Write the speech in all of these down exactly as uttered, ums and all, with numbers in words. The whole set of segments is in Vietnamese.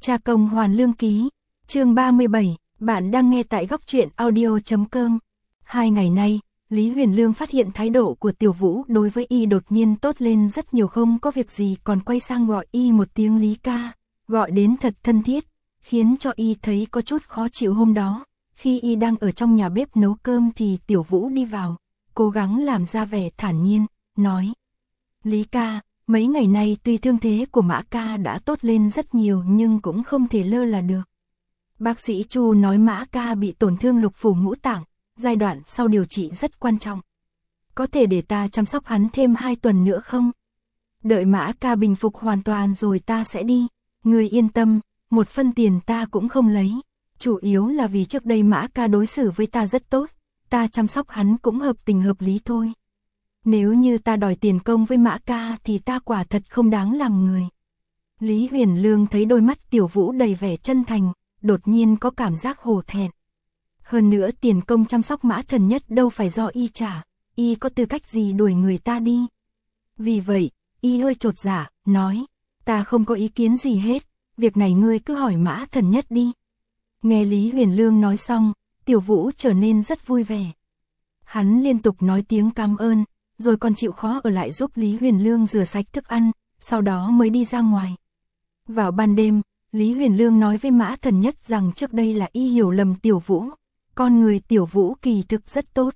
Cha công hoàn lương ký, chương ba mươi bảy, bạn đang nghe tại góc truyện audio.com. Hai ngày nay, Lý Huyền Lương phát hiện thái độ của Tiểu Vũ đối với y đột nhiên tốt lên rất nhiều, không có việc gì còn quay sang gọi y một tiếng Lý ca, gọi đến thật thân thiết, khiến cho y thấy có chút khó chịu. Hôm đó, khi y đang ở trong nhà bếp nấu cơm thì Tiểu Vũ đi vào, cố gắng làm ra vẻ thản nhiên, nói: Lý ca, mấy ngày nay tuy thương thế của Mã ca đã tốt lên rất nhiều nhưng cũng không thể lơ là được. Bác sĩ Chu nói Mã ca bị tổn thương lục phủ ngũ tạng, giai đoạn sau điều trị rất quan trọng. Có thể để ta chăm sóc hắn thêm hai tuần nữa không? Đợi Mã ca bình phục hoàn toàn rồi ta sẽ đi. Ngươi yên tâm, một phân tiền ta cũng không lấy. Chủ yếu là vì trước đây Mã ca đối xử với ta rất tốt, ta chăm sóc hắn cũng hợp tình hợp lý thôi. Nếu như ta đòi tiền công với Mã ca thì ta quả thật không đáng làm người. Lý Huyền Lương thấy đôi mắt Tiểu Vũ đầy vẻ chân thành, đột nhiên có cảm giác hổ thẹn. Hơn nữa tiền công chăm sóc Mã Thần Nhất đâu phải do y trả, y có tư cách gì đuổi người ta đi. Vì vậy, y hơi chột dạ, nói: ta không có ý kiến gì hết, việc này ngươi cứ hỏi Mã Thần Nhất đi. Nghe Lý Huyền Lương nói xong, Tiểu Vũ trở nên rất vui vẻ. Hắn liên tục nói tiếng cảm ơn, rồi còn chịu khó ở lại giúp Lý Huyền Lương rửa sạch thức ăn, sau đó mới đi ra ngoài. Vào ban đêm, Lý Huyền Lương nói với Mã Thần Nhất rằng trước đây là y hiểu lầm Tiểu Vũ, con người Tiểu Vũ kỳ thực rất tốt.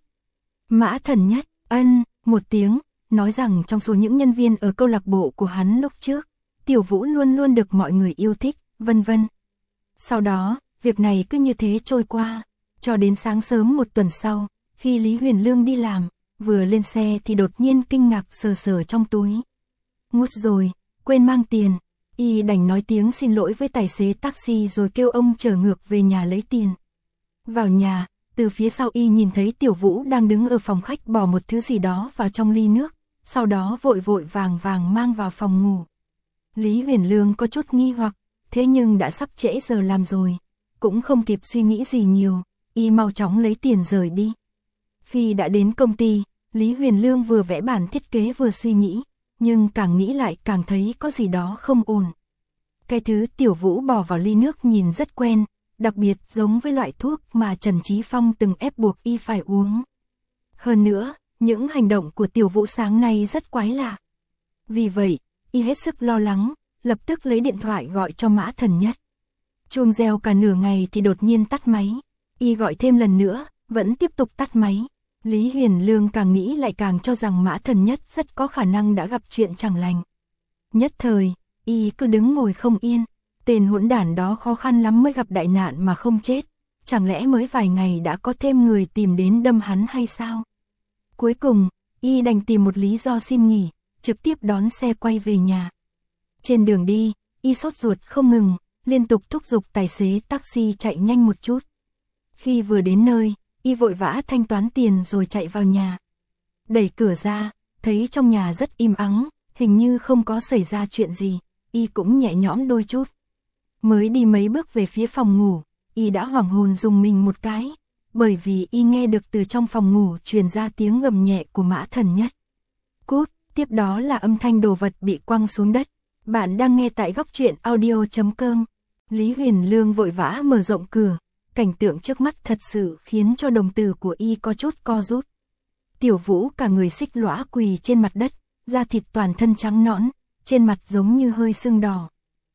Mã Thần Nhất ân một tiếng, nói rằng trong số những nhân viên ở câu lạc bộ của hắn lúc trước, Tiểu Vũ luôn luôn được mọi người yêu thích, vân vân. Sau đó, việc này cứ như thế trôi qua, cho đến sáng sớm một tuần sau, khi Lý Huyền Lương đi làm, vừa lên xe thì đột nhiên kinh ngạc sờ sờ trong túi. Ngút rồi, quên mang tiền. Y đành nói tiếng xin lỗi với tài xế taxi rồi kêu ông chở ngược về nhà lấy tiền. Vào nhà, từ phía sau y nhìn thấy Tiểu Vũ đang đứng ở phòng khách bỏ một thứ gì đó vào trong ly nước, sau đó vội vội vàng vàng mang vào phòng ngủ. Lý Huyền Lương có chút nghi hoặc, thế nhưng đã sắp trễ giờ làm rồi, cũng không kịp suy nghĩ gì nhiều, y mau chóng lấy tiền rời đi. Khi đã đến công ty, Lý Huyền Lương vừa vẽ bản thiết kế vừa suy nghĩ, nhưng càng nghĩ lại càng thấy có gì đó không ổn. Cái thứ Tiểu Vũ bỏ vào ly nước nhìn rất quen, đặc biệt giống với loại thuốc mà Trần Chí Phong từng ép buộc y phải uống. Hơn nữa, những hành động của Tiểu Vũ sáng nay rất quái lạ. Vì vậy, y hết sức lo lắng, lập tức lấy điện thoại gọi cho Mã Thần Nhất. Chuông reo cả nửa ngày thì đột nhiên tắt máy, y gọi thêm lần nữa, vẫn tiếp tục tắt máy. Lý Huyền Lương càng nghĩ lại càng cho rằng Mã Thần Nhất rất có khả năng đã gặp chuyện chẳng lành. Nhất thời, y cứ đứng ngồi không yên, tên hỗn đản đó khó khăn lắm mới gặp đại nạn mà không chết, chẳng lẽ mới vài ngày đã có thêm người tìm đến đâm hắn hay sao? Cuối cùng, y đành tìm một lý do xin nghỉ, trực tiếp đón xe quay về nhà. Trên đường đi, y sốt ruột không ngừng, liên tục thúc giục tài xế taxi chạy nhanh một chút. Khi vừa đến nơi, y vội vã thanh toán tiền rồi chạy vào nhà. Đẩy cửa ra, thấy trong nhà rất im ắng, hình như không có xảy ra chuyện gì, y cũng nhẹ nhõm đôi chút. Mới đi mấy bước về phía phòng ngủ, y đã hoảng hồn rùng mình một cái, bởi vì y nghe được từ trong phòng ngủ truyền ra tiếng gầm nhẹ của Mã Thần Nhất. Cút, tiếp đó là âm thanh đồ vật bị quăng xuống đất. Bạn đang nghe tại góc truyện audio.com. Lý Huyền Lương vội vã mở rộng cửa. Cảnh tượng trước mắt thật sự khiến cho đồng tử của y có chút co rút. Tiểu Vũ cả người xích lõa quỳ trên mặt đất, da thịt toàn thân trắng nõn, trên mặt giống như hơi sưng đỏ.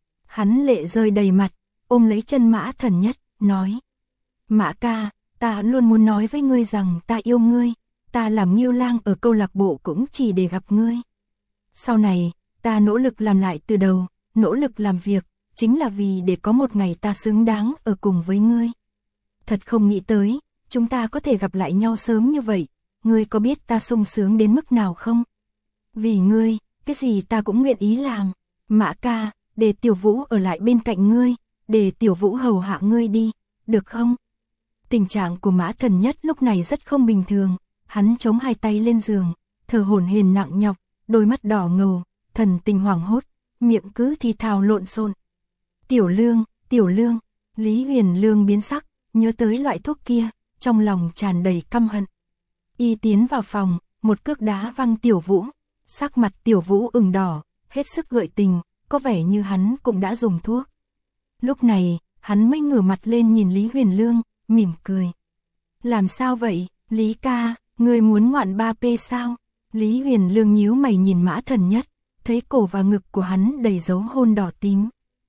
Hắn lệ rơi đầy mặt, ôm lấy chân Mã Thần Nhất, nói: Mã ca, ta luôn muốn nói với ngươi rằng ta yêu ngươi, ta làm Ngưu Lang ở câu lạc bộ cũng chỉ để gặp ngươi. Sau này, ta nỗ lực làm lại từ đầu, nỗ lực làm việc, chính là vì để có một ngày ta xứng đáng ở cùng với ngươi. Thật không nghĩ tới, chúng ta có thể gặp lại nhau sớm như vậy, ngươi có biết ta sung sướng đến mức nào không? Vì ngươi, cái gì ta cũng nguyện ý làm. Mã ca, để Tiểu Vũ ở lại bên cạnh ngươi, để Tiểu Vũ hầu hạ ngươi đi, được không? Tình trạng của Mã Thần Nhất lúc này rất không bình thường, hắn chống hai tay lên giường, thở hổn hển nặng nhọc, đôi mắt đỏ ngầu, thần tình hoảng hốt, miệng cứ thì thào lộn xộn. Tiểu Lương, Tiểu Lương, Lý Huyền Lương biến sắc, nhớ tới loại thuốc kia, trong lòng tràn đầy căm hận. Y tiến vào phòng, một cước đá văng Tiểu Vũ, sắc mặt Tiểu Vũ ửng đỏ, hết sức gợi tình, có vẻ như hắn cũng đã dùng thuốc. Lúc này, hắn mới ngửa mặt lên nhìn Lý Huyền Lương, mỉm cười. Làm sao vậy, Lý ca, ngươi muốn ngoạn ba p sao? Lý Huyền Lương nhíu mày nhìn Mã Thần Nhất, thấy cổ và ngực của hắn đầy dấu hôn đỏ tím.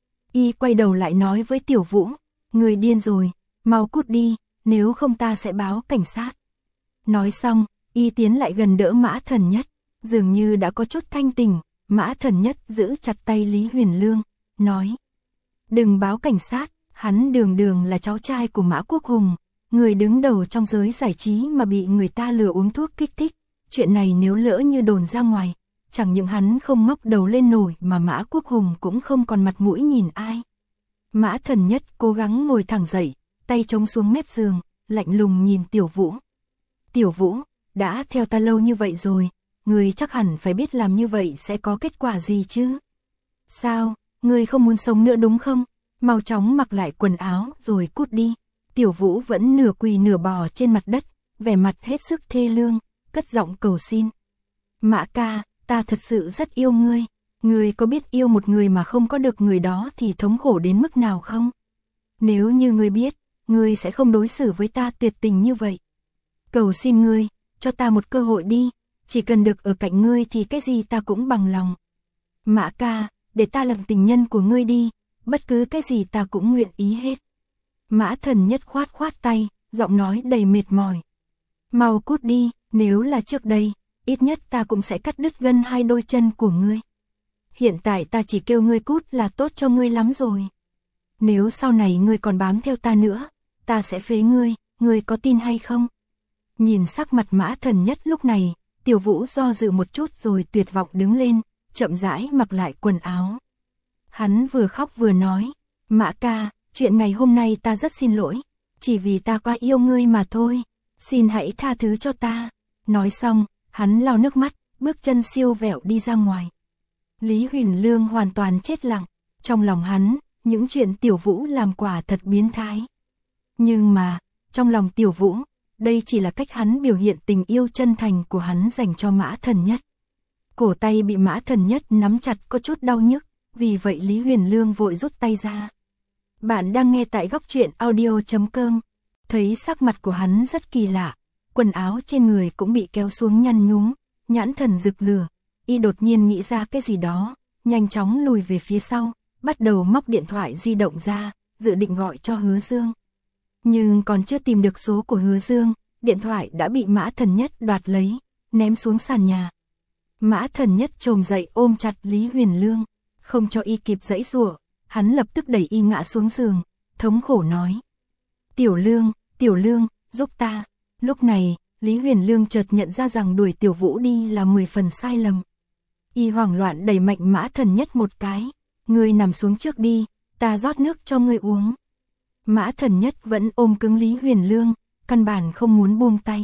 Y quay đầu lại nói với Tiểu Vũ, ngươi điên rồi, mau cút đi, nếu không ta sẽ báo cảnh sát. Nói xong, Y tiến lại gần đỡ Mã Thần Nhất, dường như đã có chút thanh tỉnh. Mã Thần Nhất giữ chặt tay Lý Huyền Lương, nói. Đừng báo cảnh sát, hắn đường đường là cháu trai của Mã Quốc Hùng, người đứng đầu trong giới giải trí mà bị người ta lừa uống thuốc kích thích. Chuyện này nếu lỡ như đồn ra ngoài, chẳng những hắn không ngóc đầu lên nổi mà Mã Quốc Hùng cũng không còn mặt mũi nhìn ai. Mã Thần Nhất cố gắng ngồi thẳng dậy, tay chống xuống mép giường, lạnh lùng nhìn Tiểu Vũ. Tiểu Vũ, đã theo ta lâu như vậy rồi, ngươi chắc hẳn phải biết làm như vậy sẽ có kết quả gì chứ. Sao, ngươi không muốn sống nữa đúng không? Mau chóng mặc lại quần áo rồi cút đi. Tiểu Vũ vẫn nửa quỳ nửa bò trên mặt đất, vẻ mặt hết sức thê lương, cất giọng cầu xin. Mã ca, ta thật sự rất yêu ngươi. Ngươi có biết yêu một người mà không có được người đó thì thống khổ đến mức nào không? Nếu như ngươi biết, ngươi sẽ không đối xử với ta tuyệt tình như vậy. Cầu xin ngươi, cho ta một cơ hội đi, chỉ cần được ở cạnh ngươi thì cái gì ta cũng bằng lòng. Mã ca, để ta làm tình nhân của ngươi đi, bất cứ cái gì ta cũng nguyện ý hết. Mã Thần Nhất khoát khoát tay, giọng nói đầy mệt mỏi. Mau cút đi, nếu là trước đây, ít nhất ta cũng sẽ cắt đứt gân hai đôi chân của ngươi. Hiện tại ta chỉ kêu ngươi cút là tốt cho ngươi lắm rồi. Nếu sau này ngươi còn bám theo ta nữa, ta sẽ phế ngươi, ngươi có tin hay không? Nhìn sắc mặt Mã Thần Nhất lúc này, Tiểu Vũ do dự một chút rồi tuyệt vọng đứng lên, chậm rãi mặc lại quần áo. Hắn vừa khóc vừa nói, Mã ca, chuyện ngày hôm nay ta rất xin lỗi, chỉ vì ta quá yêu ngươi mà thôi, xin hãy tha thứ cho ta. Nói xong, hắn lau nước mắt, bước chân siêu vẹo đi ra ngoài. Lý Huyền Lương hoàn toàn chết lặng, trong lòng hắn, những chuyện Tiểu Vũ làm quả thật biến thái. Nhưng mà, trong lòng Tiểu Vũ, đây chỉ là cách hắn biểu hiện tình yêu chân thành của hắn dành cho Mã Thần Nhất. Cổ tay bị Mã Thần Nhất nắm chặt có chút đau nhức, vì vậy Lý Huyền Lương vội rút tay ra. Bạn đang nghe tại góc truyện audio chấm com. Thấy sắc mặt của hắn rất kỳ lạ, quần áo trên người cũng bị kéo xuống nhăn nhúm, nhãn thần rực lửa. Y đột nhiên nghĩ ra cái gì đó, nhanh chóng lùi về phía sau, bắt đầu móc điện thoại di động ra, dự định gọi cho Hứa Dương. Nhưng còn chưa tìm được số của Hứa Dương, điện thoại đã bị Mã Thần Nhất đoạt lấy, ném xuống sàn nhà. Mã Thần Nhất chồm dậy ôm chặt Lý Huyền Lương, không cho y kịp giãy giụa, hắn lập tức đẩy y ngã xuống giường, thống khổ nói. Tiểu Lương, Tiểu Lương, giúp ta. Lúc này, Lý Huyền Lương chợt nhận ra rằng đuổi Tiểu Vũ đi là mười phần sai lầm. Y hoảng loạn đẩy mạnh Mã Thần Nhất một cái, ngươi nằm xuống trước đi, ta rót nước cho ngươi uống. Mã Thần Nhất vẫn ôm cứng Lý Huyền Lương, căn bản không muốn buông tay.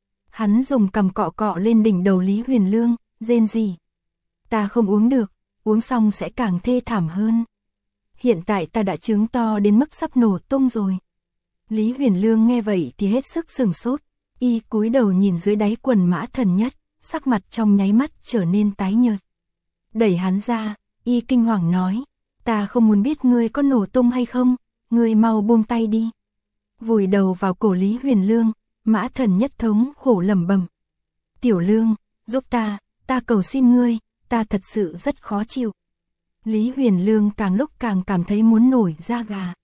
Hắn dùng cằm cọ cọ lên đỉnh đầu Lý Huyền Lương, rên rỉ. Ta không uống được, uống xong sẽ càng thê thảm hơn. Hiện tại ta đã trứng to đến mức sắp nổ tung rồi. Lý Huyền Lương nghe vậy thì hết sức sừng sốt, y cúi đầu nhìn dưới đáy quần Mã Thần Nhất, sắc mặt trong nháy mắt trở nên tái nhợt. Đẩy hắn ra, y kinh hoàng nói, ta không muốn biết ngươi có nổ tung hay không, ngươi mau buông tay đi. Vùi đầu vào cổ Lý Huyền Lương, Mã Thần Nhất thống khổ lẩm bẩm. Tiểu Lương, giúp ta, ta cầu xin ngươi, ta thật sự rất khó chịu. Lý Huyền Lương càng lúc càng cảm thấy muốn nổi da gà.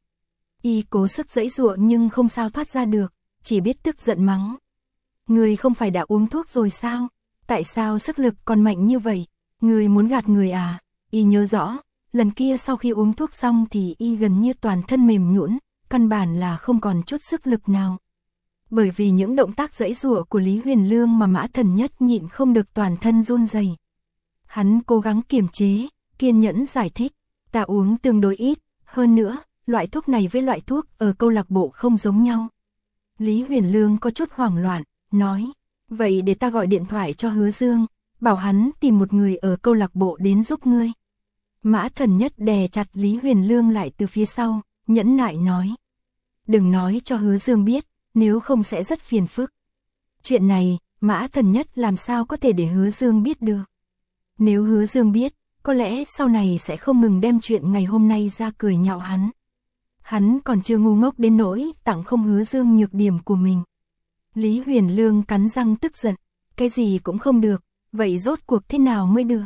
Y cố sức giãy giụa nhưng không sao thoát ra được, chỉ biết tức giận mắng. Ngươi không phải đã uống thuốc rồi sao? Tại sao sức lực còn mạnh như vậy? Ngươi muốn gạt người à? Y nhớ rõ, lần kia sau khi uống thuốc xong thì y gần như toàn thân mềm nhũn, căn bản là không còn chút sức lực nào. Bởi vì những động tác giãy giụa của Lý Huyền Lương mà Mã Thần Nhất nhịn không được toàn thân run rẩy. Hắn cố gắng kiềm chế, kiên nhẫn giải thích, ta uống tương đối ít, hơn nữa, loại thuốc này với loại thuốc ở câu lạc bộ không giống nhau. Lý Huyền Lương có chút hoảng loạn, nói, vậy để ta gọi điện thoại cho Hứa Dương, bảo hắn tìm một người ở câu lạc bộ đến giúp ngươi. Mã Thần Nhất đè chặt Lý Huyền Lương lại từ phía sau, nhẫn nại nói, đừng nói cho Hứa Dương biết, nếu không sẽ rất phiền phức. Chuyện này, Mã Thần Nhất làm sao có thể để Hứa Dương biết được. Nếu Hứa Dương biết, có lẽ sau này sẽ không ngừng đem chuyện ngày hôm nay ra cười nhạo hắn. Hắn còn chưa ngu ngốc đến nỗi tặng không Hứa Dương nhược điểm của mình. Lý Huyền Lương cắn răng tức giận, cái gì cũng không được, vậy rốt cuộc thế nào mới được?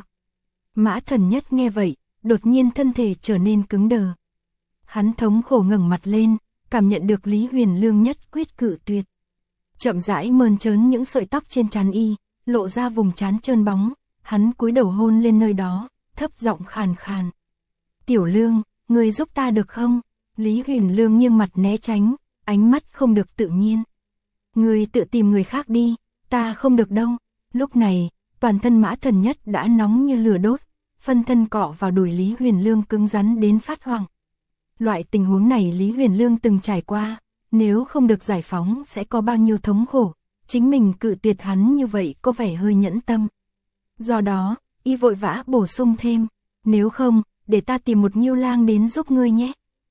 Mã Thần Nhất nghe vậy, đột nhiên thân thể trở nên cứng đờ. Hắn thống khổ ngẩng mặt lên, cảm nhận được Lý Huyền Lương nhất quyết cự tuyệt. Chậm rãi mơn trớn những sợi tóc trên trán y, lộ ra vùng trán trơn bóng, hắn cúi đầu hôn lên nơi đó, thấp giọng khàn khàn. Tiểu Lương, ngươi giúp ta được không? Lý Huyền Lương nghiêng mặt né tránh, ánh mắt không được tự nhiên. Ngươi tự tìm người khác đi, ta không được đâu. Lúc này, toàn thân Mã Thần Nhất đã nóng như lửa đốt, phân thân cọ vào đùi Lý Huyền Lương cứng rắn đến phát hoảng. Loại tình huống này Lý Huyền Lương từng trải qua, nếu không được giải phóng sẽ có bao nhiêu thống khổ, chính mình cự tuyệt hắn như vậy có vẻ hơi nhẫn tâm. Do đó, y vội vã bổ sung thêm, nếu không, để ta tìm một Nhiêu Lang đến giúp ngươi nhé.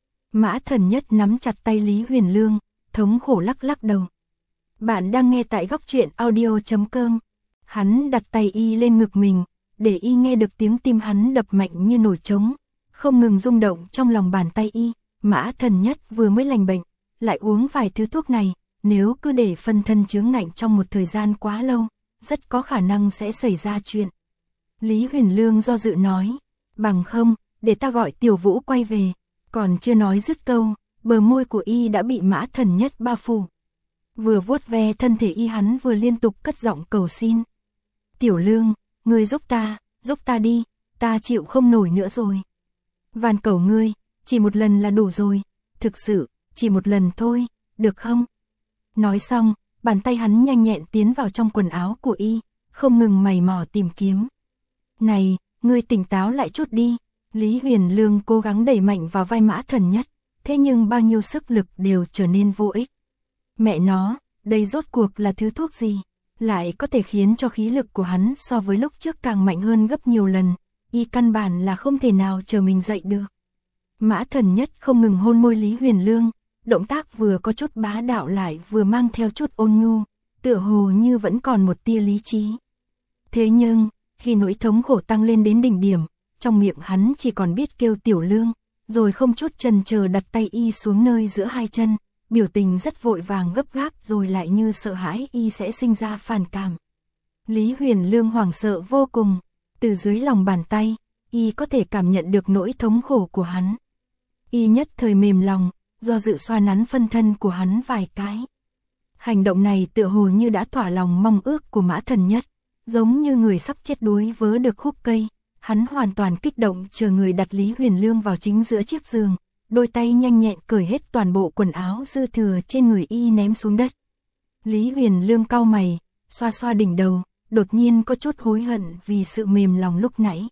Mã Thần Nhất nắm chặt tay Lý Huyền Lương, thống khổ lắc lắc đầu. Bạn đang nghe tại góc truyện audio chấm com. Hắn đặt tay y lên ngực mình, để y nghe được tiếng tim hắn đập mạnh như nổi trống, không ngừng rung động trong lòng bàn tay y. Mã Thần Nhất vừa mới lành bệnh, lại uống vài thứ thuốc này, nếu cứ để phân thân chướng ngại trong một thời gian quá lâu, rất có khả năng sẽ xảy ra chuyện. Lý Huyền Lương do dự nói, bằng không, để ta gọi Tiểu Vũ quay về. Còn chưa nói dứt câu, bờ môi của y đã bị Mã Thần Nhất bao phủ. Vừa vuốt ve thân thể y hắn vừa liên tục cất giọng cầu xin. Tiểu Lương, ngươi giúp ta, giúp ta đi, ta chịu không nổi nữa rồi. Van cầu ngươi, chỉ một lần là đủ rồi, thực sự, chỉ một lần thôi, được không? Nói xong, bàn tay hắn nhanh nhẹn tiến vào trong quần áo của y, không ngừng mày mò tìm kiếm. Này, ngươi tỉnh táo lại chút đi. Lý Huyền Lương cố gắng đẩy mạnh vào vai Mã Thần Nhất, thế nhưng bao nhiêu sức lực đều trở nên vô ích. Mẹ nó, đây rốt cuộc là thứ thuốc gì, lại có thể khiến cho khí lực của hắn so với lúc trước càng mạnh hơn gấp nhiều lần, y căn bản là không thể nào chờ mình dậy được. Mã Thần Nhất không ngừng hôn môi Lý Huyền Lương, động tác vừa có chút bá đạo lại vừa mang theo chút ôn nhu, tựa hồ như vẫn còn một tia lý trí. Thế nhưng, khi nỗi thống khổ tăng lên đến đỉnh điểm, trong miệng hắn chỉ còn biết kêu Tiểu Lương, rồi không chút chần chờ đặt tay y xuống nơi giữa hai chân, biểu tình rất vội vàng gấp gáp rồi lại như sợ hãi y sẽ sinh ra phản cảm. Lý Huyền Lương hoảng sợ vô cùng, từ dưới lòng bàn tay, y có thể cảm nhận được nỗi thống khổ của hắn. Y nhất thời mềm lòng, do dự xoa nắn phân thân của hắn vài cái. Hành động này tựa hồ như đã thỏa lòng mong ước của Mã Thần Nhất, giống như người sắp chết đuối vớ được khúc cây. Hắn hoàn toàn kích động chờ người đặt Lý Huyền Lương vào chính giữa chiếc giường, đôi tay nhanh nhẹn cởi hết toàn bộ quần áo dư thừa trên người y ném xuống đất. Lý Huyền Lương cau mày, xoa xoa đỉnh đầu, đột nhiên có chút hối hận vì sự mềm lòng lúc nãy.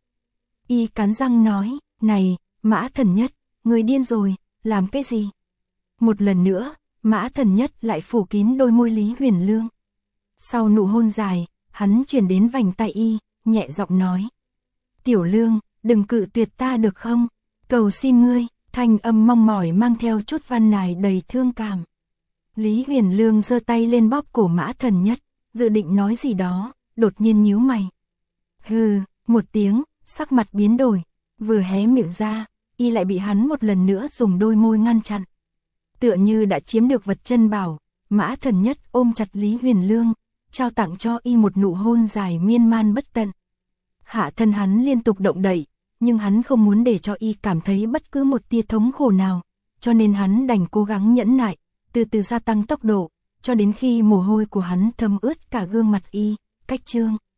Y cắn răng nói, này, Mã Thần Nhất, người điên rồi, làm cái gì? Một lần nữa, Mã Thần Nhất lại phủ kín đôi môi Lý Huyền Lương. Sau nụ hôn dài, hắn chuyển đến vành tay y, nhẹ giọng nói. Tiểu Lương, đừng cự tuyệt ta được không? Cầu xin ngươi, thanh âm mong mỏi mang theo chút van nài đầy thương cảm. Lý Huyền Lương giơ tay lên bóp cổ Mã Thần Nhất, dự định nói gì đó, đột nhiên nhíu mày. Hừ, một tiếng, sắc mặt biến đổi, vừa hé miệng ra, y lại bị hắn một lần nữa dùng đôi môi ngăn chặn. Tựa như đã chiếm được vật chân bảo, Mã Thần Nhất ôm chặt Lý Huyền Lương, trao tặng cho y một nụ hôn dài miên man bất tận. Hạ thân hắn liên tục động đậy, nhưng hắn không muốn để cho y cảm thấy bất cứ một tia thống khổ nào, cho nên hắn đành cố gắng nhẫn nại, từ từ gia tăng tốc độ, cho đến khi mồ hôi của hắn thấm ướt cả gương mặt y, cách chương.